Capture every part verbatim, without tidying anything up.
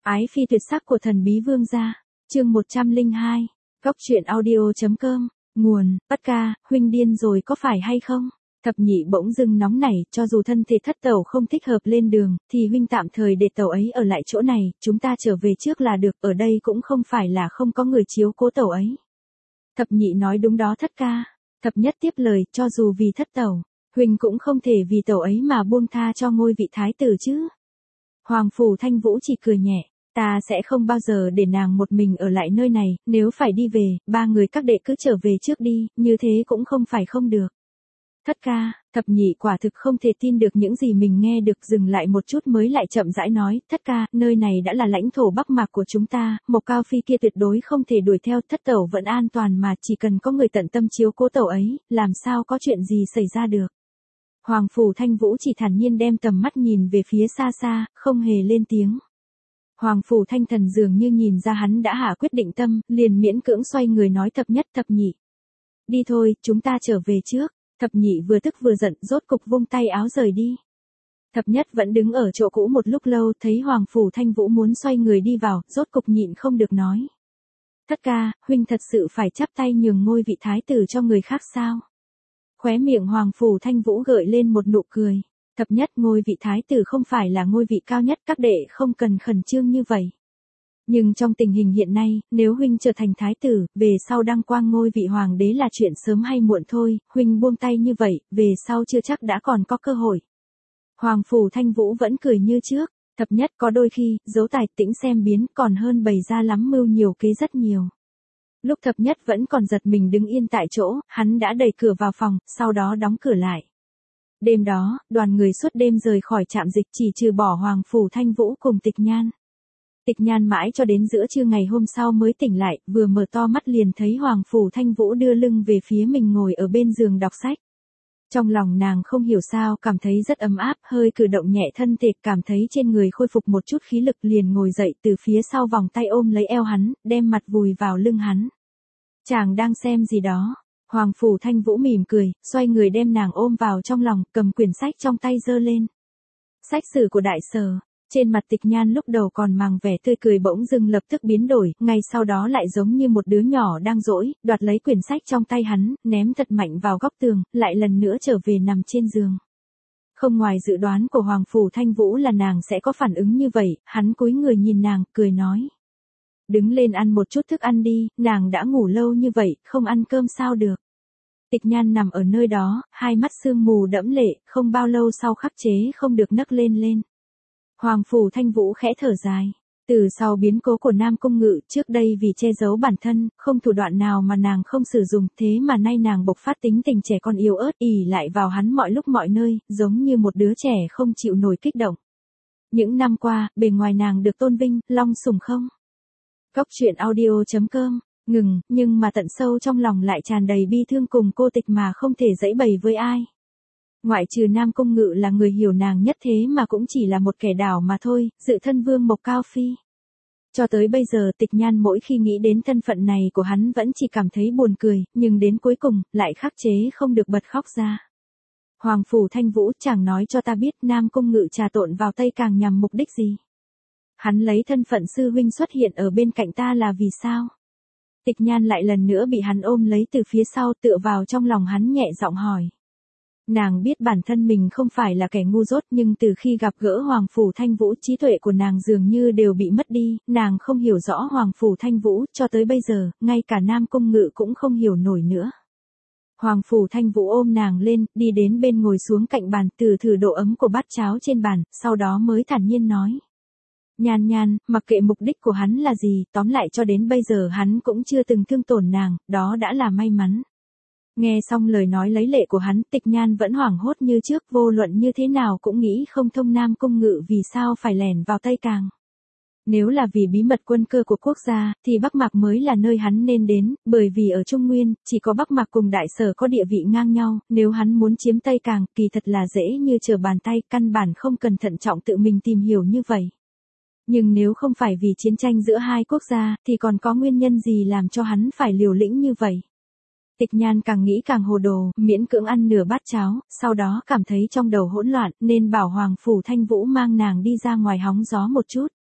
Ái phi tuyệt sắc của thần bí vương gia. Chương một trăm lẻ hai. Góc truyện audio.com. Nguồn: Bất ca, huynh điên rồi có phải hay không? Thập nhị bỗng dưng nóng nảy, cho dù thân thể thất tẩu không thích hợp lên đường, thì huynh tạm thời để tẩu ấy ở lại chỗ này, chúng ta trở về trước là được, ở đây cũng không phải là không có người chiếu cố tẩu ấy. Thập nhị nói đúng đó thất ca. Thập nhất tiếp lời, cho dù vì thất tẩu, huynh cũng không thể vì tẩu ấy mà buông tha cho ngôi vị thái tử chứ. Hoàng phủ Thanh Vũ chỉ cười nhẹ, ta sẽ không bao giờ để nàng một mình ở lại nơi này, nếu phải đi về, ba người các đệ cứ trở về trước đi, như thế cũng không phải không được. Thất ca, thập nhị quả thực không thể tin được những gì mình nghe được, dừng lại một chút mới lại chậm rãi nói, thất ca, nơi này đã là lãnh thổ Bắc Mạc của chúng ta, Mộc Cao Phi kia tuyệt đối không thể đuổi theo, thất tẩu vẫn an toàn mà, chỉ cần có người tận tâm chiếu cố tẩu ấy, làm sao có chuyện gì xảy ra được. Hoàng phủ Thanh Vũ chỉ thản nhiên đem tầm mắt nhìn về phía xa xa, không hề lên tiếng. Hoàng phủ Thanh Thần dường như nhìn ra hắn đã hạ quyết định tâm, liền miễn cưỡng xoay người nói thập nhất thập nhị. Đi thôi, chúng ta trở về trước. Thập nhị vừa tức vừa giận, rốt cục vung tay áo rời đi. Thập nhất vẫn đứng ở chỗ cũ một lúc lâu, thấy Hoàng phủ Thanh Vũ muốn xoay người đi vào, rốt cục nhịn không được nói. Thất ca, huynh thật sự phải chắp tay nhường ngôi vị thái tử cho người khác sao? Khóe miệng Hoàng phủ Thanh Vũ gợi lên một nụ cười. Thập nhất, ngôi vị thái tử không phải là ngôi vị cao nhất, các đệ không cần khẩn trương như vậy. Nhưng trong tình hình hiện nay, nếu huynh trở thành thái tử, về sau đăng quang ngôi vị hoàng đế là chuyện sớm hay muộn thôi, huynh buông tay như vậy, về sau chưa chắc đã còn có cơ hội. Hoàng phủ Thanh Vũ vẫn cười như trước, thập nhất, có đôi khi, dấu tài tĩnh xem biến còn hơn bày ra lắm mưu nhiều kế rất nhiều. Lúc thập nhất vẫn còn giật mình đứng yên tại chỗ, hắn đã đẩy cửa vào phòng, sau đó đóng cửa lại. Đêm đó, đoàn người suốt đêm rời khỏi trạm dịch, chỉ trừ bỏ Hoàng phủ Thanh Vũ cùng Tịch Nhan. Tịch Nhan mãi cho đến giữa trưa ngày hôm sau mới tỉnh lại, vừa mở to mắt liền thấy Hoàng phủ Thanh Vũ đưa lưng về phía mình ngồi ở bên giường đọc sách. Trong lòng nàng không hiểu sao cảm thấy rất ấm áp, hơi cử động nhẹ thân thể, cảm thấy trên người khôi phục một chút khí lực, liền ngồi dậy từ phía sau vòng tay ôm lấy eo hắn, đem mặt vùi vào lưng hắn. Chàng đang xem gì đó? Hoàng phủ Thanh Vũ mỉm cười, xoay người đem nàng ôm vào trong lòng, cầm quyển sách trong tay giơ lên. Sách sử của Đại Sở. Trên mặt Tịch Nhan lúc đầu còn màng vẻ tươi cười bỗng dưng lập tức biến đổi, ngay sau đó lại giống như một đứa nhỏ đang dỗi, đoạt lấy quyển sách trong tay hắn, ném thật mạnh vào góc tường, lại lần nữa trở về nằm trên giường. Không ngoài dự đoán của Hoàng phủ Thanh Vũ là nàng sẽ có phản ứng như vậy, hắn cúi người nhìn nàng, cười nói. Đứng lên ăn một chút thức ăn đi, nàng đã ngủ lâu như vậy, không ăn cơm sao được. Tịch Nhan nằm ở nơi đó, hai mắt sương mù đẫm lệ, không bao lâu sau khắc chế không được nấc lên lên. Hoàng phủ Thanh Vũ khẽ thở dài. Từ sau biến cố của Nam Cung Ngự, trước đây vì che giấu bản thân, không thủ đoạn nào mà nàng không sử dụng, thế mà nay nàng bộc phát tính tình trẻ con yếu ớt, ỷ lại vào hắn mọi lúc mọi nơi, giống như một đứa trẻ không chịu nổi kích động. Những năm qua, bề ngoài nàng được tôn vinh, long sủng không? Góc truyện audio.com. Ngừng, nhưng mà tận sâu trong lòng lại tràn đầy bi thương cùng cô tịch mà không thể giãy bày với ai. Ngoại trừ Nam Cung Ngự là người hiểu nàng nhất, thế mà cũng chỉ là một kẻ đảo mà thôi, dự thân vương Mộc Cao Phi. Cho tới bây giờ Tịch Nhan mỗi khi nghĩ đến thân phận này của hắn vẫn chỉ cảm thấy buồn cười, nhưng đến cuối cùng, lại khắc chế không được bật khóc ra. Hoàng phủ Thanh Vũ, chàng nói cho ta biết Nam Cung Ngự trà trộn vào Tây Càng nhằm mục đích gì? Hắn lấy thân phận sư huynh xuất hiện ở bên cạnh ta là vì sao? Tịch Nhan lại lần nữa bị hắn ôm lấy từ phía sau, tựa vào trong lòng hắn nhẹ giọng hỏi. Nàng biết bản thân mình không phải là kẻ ngu dốt, nhưng từ khi gặp gỡ Hoàng phủ Thanh Vũ, trí tuệ của nàng dường như đều bị mất đi, nàng không hiểu rõ Hoàng phủ Thanh Vũ, cho tới bây giờ, ngay cả Nam Cung Ngự cũng không hiểu nổi nữa. Hoàng phủ Thanh Vũ ôm nàng lên, đi đến bên ngồi xuống cạnh bàn, từ thử độ ấm của bát cháo trên bàn, sau đó mới thản nhiên nói. Nhan Nhan, mặc kệ mục đích của hắn là gì, tóm lại cho đến bây giờ hắn cũng chưa từng thương tổn nàng, đó đã là may mắn. Nghe xong lời nói lấy lệ của hắn, Tịch Nhan vẫn hoảng hốt như trước, vô luận như thế nào cũng nghĩ không thông Nam Cung Ngự vì sao phải lẻn vào Tây Càng. Nếu là vì bí mật quân cơ của quốc gia, thì Bắc Mạc mới là nơi hắn nên đến, bởi vì ở Trung Nguyên, chỉ có Bắc Mạc cùng Đại Sở có địa vị ngang nhau, nếu hắn muốn chiếm Tây Càng, kỳ thật là dễ như trở bàn tay, căn bản không cần thận trọng tự mình tìm hiểu như vậy. Nhưng nếu không phải vì chiến tranh giữa hai quốc gia, thì còn có nguyên nhân gì làm cho hắn phải liều lĩnh như vậy? Tịch Nhan càng nghĩ càng hồ đồ, miễn cưỡng ăn nửa bát cháo, sau đó cảm thấy trong đầu hỗn loạn, nên bảo Hoàng phủ Thanh Vũ mang nàng đi ra ngoài hóng gió một chút.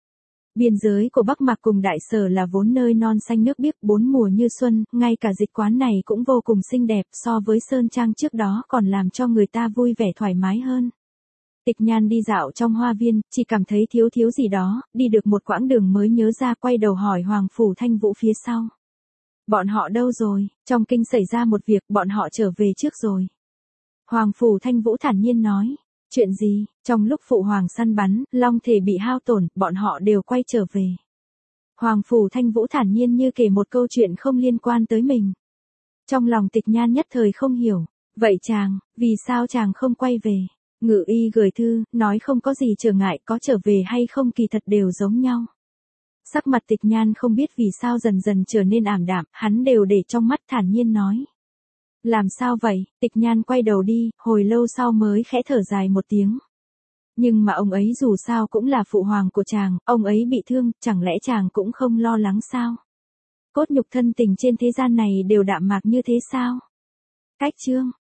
Biên giới của Bắc Mạc cùng Đại Sở là vốn nơi non xanh nước biếc bốn mùa như xuân, ngay cả dịch quán này cũng vô cùng xinh đẹp, so với sơn trang trước đó còn làm cho người ta vui vẻ thoải mái hơn. Tịch Nhan đi dạo trong hoa viên, chỉ cảm thấy thiếu thiếu gì đó, đi được một quãng đường mới nhớ ra, quay đầu hỏi Hoàng Phủ Thanh Vũ phía sau. Bọn họ đâu rồi? Trong kinh xảy ra một việc, bọn họ trở về trước rồi. Hoàng Phủ Thanh Vũ thản nhiên nói. Chuyện gì? Trong lúc phụ hoàng săn bắn, long thể bị hao tổn, bọn họ đều quay trở về. Hoàng Phủ Thanh Vũ thản nhiên như kể một câu chuyện không liên quan tới mình. Trong lòng Tịch Nhan nhất thời không hiểu. Vậy chàng, vì sao chàng không quay về? Ngự y gửi thư, nói không có gì trở ngại, có trở về hay không kỳ thật đều giống nhau. Sắc mặt Tịch Nhan không biết vì sao dần dần trở nên ảm đạm, hắn đều để trong mắt, thản nhiên nói. Làm sao vậy? Tịch Nhan quay đầu đi, hồi lâu sau mới khẽ thở dài một tiếng. Nhưng mà ông ấy dù sao cũng là phụ hoàng của chàng, ông ấy bị thương, chẳng lẽ chàng cũng không lo lắng sao? Cốt nhục thân tình trên thế gian này đều đạm mạc như thế sao? Cách chương